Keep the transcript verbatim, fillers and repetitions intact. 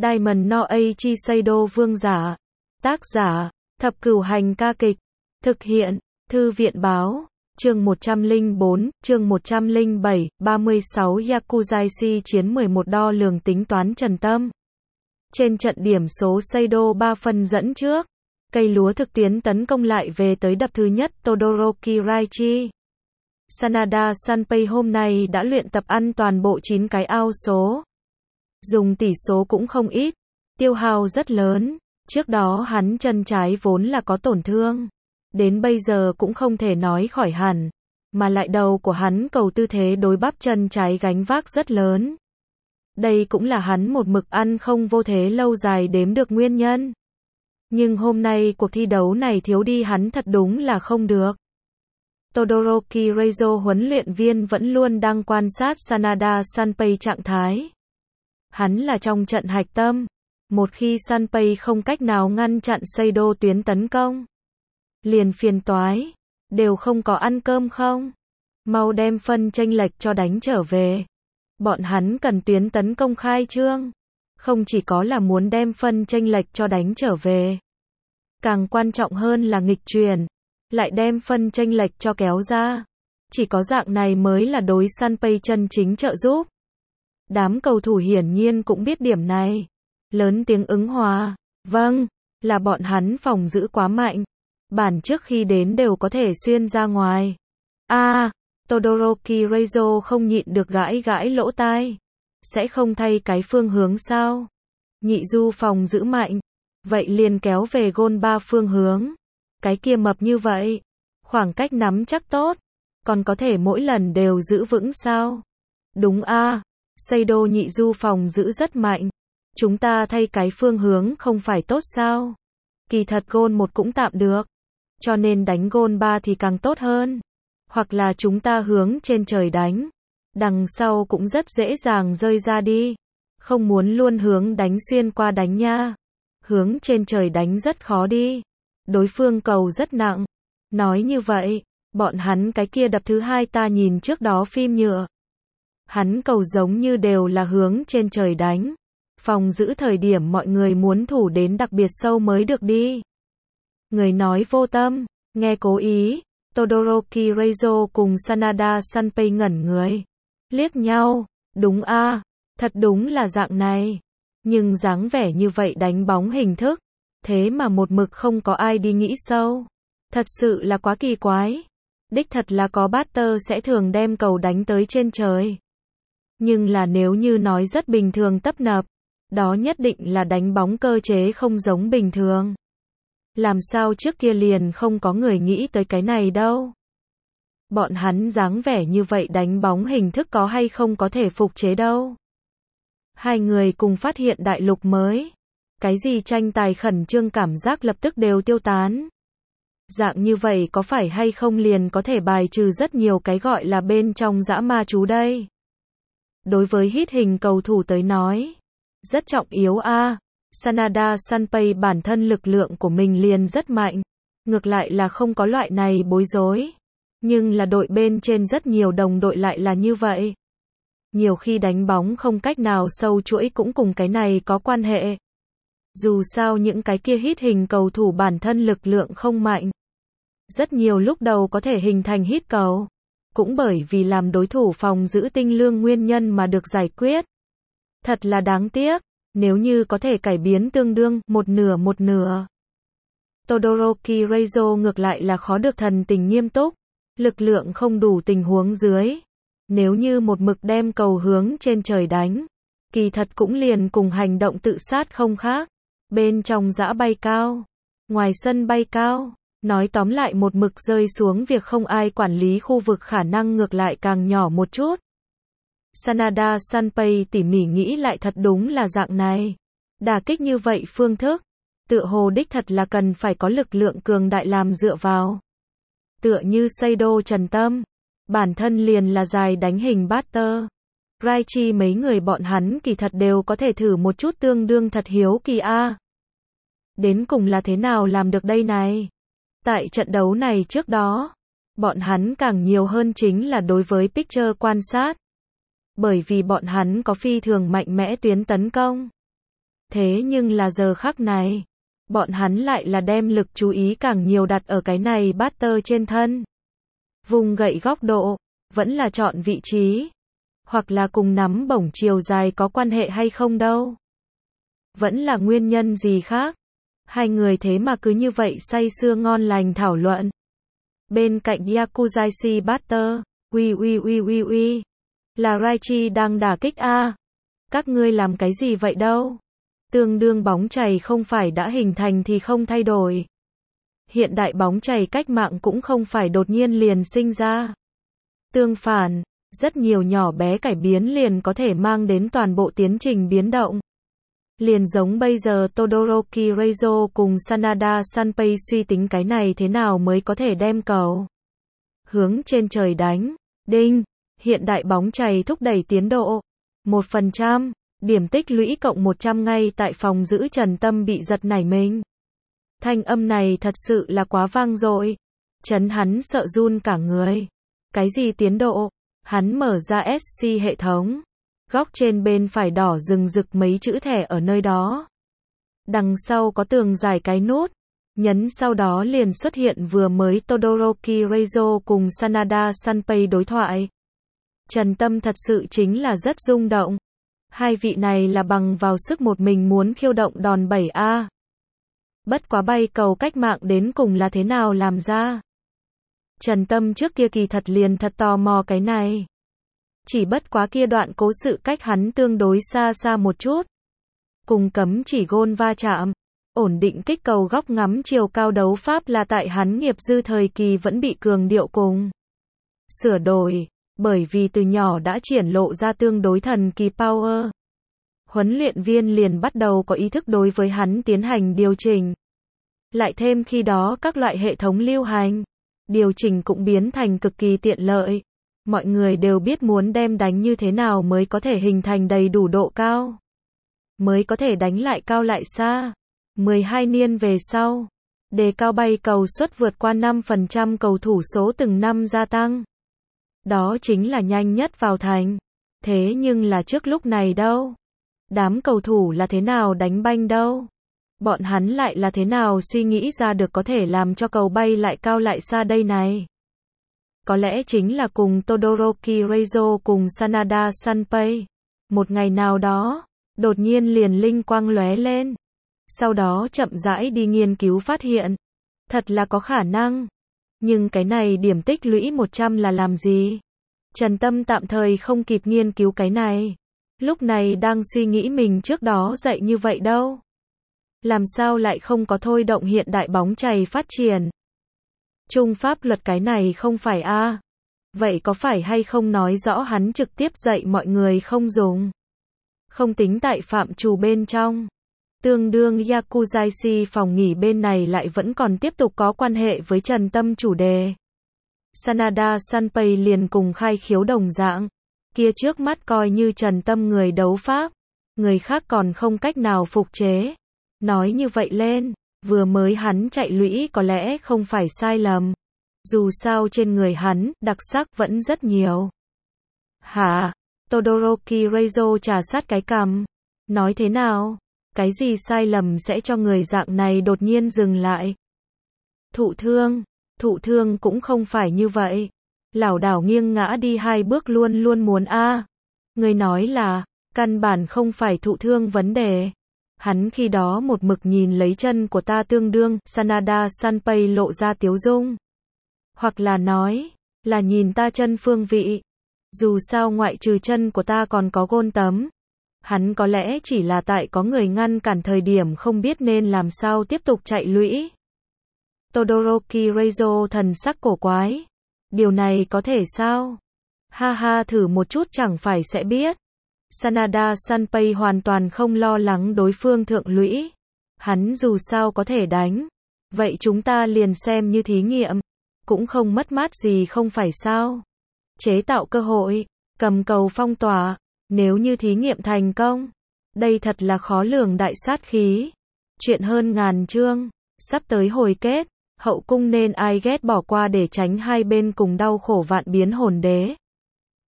Diamond no Aichi Seido vương giả. Tác giả, Thập Cửu Hành ca kịch. Thực hiện, Thư viện báo. Chương một trăm lẻ bốn, chương một trăm lẻ bảy, ba mươi sáu Yakuzaishi chiến mười một đo lường tính toán Trần Tâm. Trên trận điểm số Seido ba phần dẫn trước. Cây lúa thực tiến tấn công lại về tới đập thứ nhất Todoroki Raichi. Sanada Sanpei hôm nay đã luyện tập ăn toàn bộ chín cái ao số. Dùng tỷ số cũng không ít, tiêu hao rất lớn. Trước đó hắn chân trái vốn là có tổn thương, đến bây giờ cũng không thể nói khỏi hẳn, mà lại đầu của hắn cầu tư thế đối bắp chân trái gánh vác rất lớn. Đây cũng là hắn một mực ăn không vô thế lâu dài đếm được nguyên nhân. Nhưng hôm nay cuộc thi đấu này thiếu đi hắn thật đúng là không được. Todoroki Reizo huấn luyện viên vẫn luôn đang quan sát Sanada Sanpei trạng thái. Hắn là trong trận hạch tâm. Một khi Sanpei không cách nào ngăn chặn Seido tuyến tấn công, liền phiền toái. Đều không có ăn cơm không? Mau đem phân chênh lệch cho đánh trở về. Bọn hắn cần tuyến tấn công khai trương. Không chỉ có là muốn đem phân chênh lệch cho đánh trở về. Càng quan trọng hơn là nghịch chuyển. Lại đem phân chênh lệch cho kéo ra. Chỉ có dạng này mới là đối Sanpei chân chính trợ giúp. Đám cầu thủ hiển nhiên cũng biết điểm này. Lớn tiếng ứng hòa. Vâng, là bọn hắn phòng giữ quá mạnh. Bản trước khi đến đều có thể xuyên ra ngoài. A, à, Todoroki Reizo không nhịn được gãi gãi lỗ tai. Sẽ không thay cái phương hướng sao? Nhị du phòng giữ mạnh. Vậy liền kéo về gôn ba phương hướng. Cái kia mập như vậy. Khoảng cách nắm chắc tốt. Còn có thể mỗi lần đều giữ vững sao? Đúng a, à, Seido nhị du phòng giữ rất mạnh. Chúng ta thay cái phương hướng không phải tốt sao? Kỳ thật gôn một cũng tạm được. Cho nên đánh gôn ba thì càng tốt hơn. Hoặc là chúng ta hướng trên trời đánh. Đằng sau cũng rất dễ dàng rơi ra đi. Không muốn luôn hướng đánh xuyên qua đánh nha. Hướng trên trời đánh rất khó đi. Đối phương cầu rất nặng. Nói như vậy, bọn hắn cái kia đập thứ hai ta nhìn trước đó phim nhựa. Hắn cầu giống như đều là hướng trên trời đánh. Phòng giữ thời điểm mọi người muốn thủ đến đặc biệt sâu mới được đi. Người nói vô tâm, nghe cố ý. Todoroki Reizo cùng Sanada Sanpei ngẩn người. Liếc nhau, đúng a, à, thật đúng là dạng này. Nhưng dáng vẻ như vậy đánh bóng hình thức. Thế mà một mực không có ai đi nghĩ sâu. Thật sự là quá kỳ quái. Đích thật là có batter sẽ thường đem cầu đánh tới trên trời. Nhưng là nếu như nói rất bình thường tấp nập, đó nhất định là đánh bóng cơ chế không giống bình thường. Làm sao trước kia liền không có người nghĩ tới cái này đâu. Bọn hắn dáng vẻ như vậy đánh bóng hình thức có hay không có thể phục chế đâu. Hai người cùng phát hiện đại lục mới. Cái gì tranh tài khẩn trương cảm giác lập tức đều tiêu tán. Dạng như vậy có phải hay không liền có thể bài trừ rất nhiều cái gọi là bên trong dã ma chú đây. Đối với hít hình cầu thủ tới nói, rất trọng yếu a. À, Sanada Sanpei bản thân lực lượng của mình liền rất mạnh. Ngược lại là không có loại này bối rối. Nhưng là đội bên trên rất nhiều đồng đội lại là như vậy. Nhiều khi đánh bóng không cách nào sâu chuỗi cũng cùng cái này có quan hệ. Dù sao những cái kia hít hình cầu thủ bản thân lực lượng không mạnh. Rất nhiều lúc đầu có thể hình thành hít cầu. Cũng bởi vì làm đối thủ phòng giữ tinh lương nguyên nhân mà được giải quyết. Thật là đáng tiếc. Nếu như có thể cải biến tương đương, một nửa một nửa. Todoroki Reizo ngược lại là khó được thần tình nghiêm túc. Lực lượng không đủ tình huống dưới. Nếu như một mực đem cầu hướng trên trời đánh. Kỳ thật cũng liền cùng hành động tự sát không khác. Bên trong dã bay cao. Ngoài sân bay cao. Nói tóm lại một mực rơi xuống việc không ai quản lý khu vực khả năng ngược lại càng nhỏ một chút. Sanada Sanpei tỉ mỉ nghĩ lại thật đúng là dạng này. Đả kích như vậy phương thức. Tựa hồ đích thật là cần phải có lực lượng cường đại làm dựa vào. Tựa như Seido Trần Tâm. Bản thân liền là dài đánh hình batter. Raichi mấy người bọn hắn kỳ thật đều có thể thử một chút tương đương thật hiếu kỳ a. À. Đến cùng là thế nào làm được đây này? Tại trận đấu này trước đó, bọn hắn càng nhiều hơn chính là đối với picture quan sát. Bởi vì bọn hắn có phi thường mạnh mẽ tuyến tấn công. Thế nhưng là giờ khắc này, bọn hắn lại là đem lực chú ý càng nhiều đặt ở cái này Butter trên thân. Vùng gậy góc độ, vẫn là chọn vị trí, hoặc là cùng nắm bổng chiều dài có quan hệ hay không đâu. Vẫn là nguyên nhân gì khác. Hai người thế mà cứ như vậy say sưa ngon lành thảo luận. Bên cạnh Yakuzashi Butter, uy uy uy uy uy, là Raichi đang đả kích a. Các ngươi làm cái gì vậy đâu? Tương đương bóng chày không phải đã hình thành thì không thay đổi. Hiện đại bóng chày cách mạng cũng không phải đột nhiên liền sinh ra. Tương phản, rất nhiều nhỏ bé cải biến liền có thể mang đến toàn bộ tiến trình biến động. Liền giống bây giờ Todoroki Reizo cùng Sanada Sanpei suy tính cái này thế nào mới có thể đem cầu hướng trên trời đánh. Đinh, hiện đại bóng chày thúc đẩy tiến độ. một phần trăm, điểm tích lũy cộng một trăm ngay tại phòng giữ Trần Tâm bị giật nảy mình. Thanh âm này thật sự là quá vang dội. Chấn hắn sợ run cả người. Cái gì tiến độ? Hắn mở ra ét xê hệ thống. Góc trên bên phải đỏ rừng rực mấy chữ thẻ ở nơi đó. Đằng sau có tường dài cái nút. Nhấn sau đó liền xuất hiện vừa mới Todoroki Reizo cùng Sanada Sanpei đối thoại. Trần Tâm thật sự chính là rất rung động. Hai vị này là bằng vào sức một mình muốn khiêu động đòn bẩy a. Bất quá bay cầu cách mạng đến cùng là thế nào làm ra? Trần Tâm trước kia kỳ thật liền thật tò mò cái này. Chỉ bất quá kia đoạn cố sự cách hắn tương đối xa xa một chút. Cùng cấm chỉ gôn va chạm, ổn định kích cầu góc ngắm chiều cao đấu pháp là tại hắn nghiệp dư thời kỳ vẫn bị cường điệu cùng sửa đổi, bởi vì từ nhỏ đã triển lộ ra tương đối thần kỳ power. Huấn luyện viên liền bắt đầu có ý thức đối với hắn tiến hành điều chỉnh. Lại thêm khi đó các loại hệ thống lưu hành, điều chỉnh cũng biến thành cực kỳ tiện lợi. Mọi người đều biết muốn đem đánh như thế nào mới có thể hình thành đầy đủ độ cao. Mới có thể đánh lại cao lại xa. mười hai niên về sau, đề cao bay cầu suất vượt qua năm phần trăm cầu thủ số từng năm gia tăng. Đó chính là nhanh nhất vào thành. Thế nhưng là trước lúc này đâu? Đám cầu thủ là thế nào đánh banh đâu? Bọn hắn lại là thế nào suy nghĩ ra được có thể làm cho cầu bay lại cao lại xa đây này? Có lẽ chính là cùng Todoroki Reizo cùng Sanada Sanpei. Một ngày nào đó, đột nhiên liền linh quang lóe lên. Sau đó chậm rãi đi nghiên cứu phát hiện. Thật là có khả năng. Nhưng cái này điểm tích lũy một trăm là làm gì? Trần Tâm tạm thời không kịp nghiên cứu cái này. Lúc này đang suy nghĩ mình trước đó dạy như vậy đâu. Làm sao lại không có thôi động hiện đại bóng chày phát triển? Trung pháp luật cái này không phải a. À. Vậy có phải hay không nói rõ hắn trực tiếp dạy mọi người không dùng? Không tính tại phạm trù bên trong. Tương đương Yakuzashi phòng nghỉ bên này lại vẫn còn tiếp tục có quan hệ với Trần Tâm chủ đề. Sanada Sanpei liền cùng khai khiếu đồng dạng. Kia trước mắt coi như Trần Tâm người đấu pháp. Người khác còn không cách nào phục chế. Nói như vậy lên, vừa mới hắn chạy lũy có lẽ không phải sai lầm. Dù sao trên người hắn, đặc sắc vẫn rất nhiều. Hả? Todoroki Reizo trà sát cái cằm. Nói thế nào? Cái gì sai lầm sẽ cho người dạng này đột nhiên dừng lại? Thụ thương. Thụ thương cũng không phải như vậy. Lảo đảo nghiêng ngã đi hai bước luôn luôn muốn a. À. Người nói là, căn bản không phải thụ thương vấn đề. Hắn khi đó một mực nhìn lấy chân của ta tương đương, Sanada Sanpei lộ ra tiếu dung. Hoặc là nói, là nhìn ta chân phương vị. Dù sao ngoại trừ chân của ta còn có gôn tấm. Hắn có lẽ chỉ là tại có người ngăn cản thời điểm không biết nên làm sao tiếp tục chạy lũy. Todoroki Reizo thần sắc cổ quái. Điều này có thể sao? Ha ha, thử một chút chẳng phải sẽ biết. Sanada Sanpei hoàn toàn không lo lắng đối phương thượng lũy. Hắn dù sao có thể đánh. Vậy chúng ta liền xem như thí nghiệm. Cũng không mất mát gì không phải sao? Chế tạo cơ hội, cầm cầu phong tỏa. Nếu như thí nghiệm thành công, đây thật là khó lường đại sát khí. Chuyện hơn ngàn chương, sắp tới hồi kết, hậu cung nên ai ghét bỏ qua để tránh hai bên cùng đau khổ vạn biến hồn đế.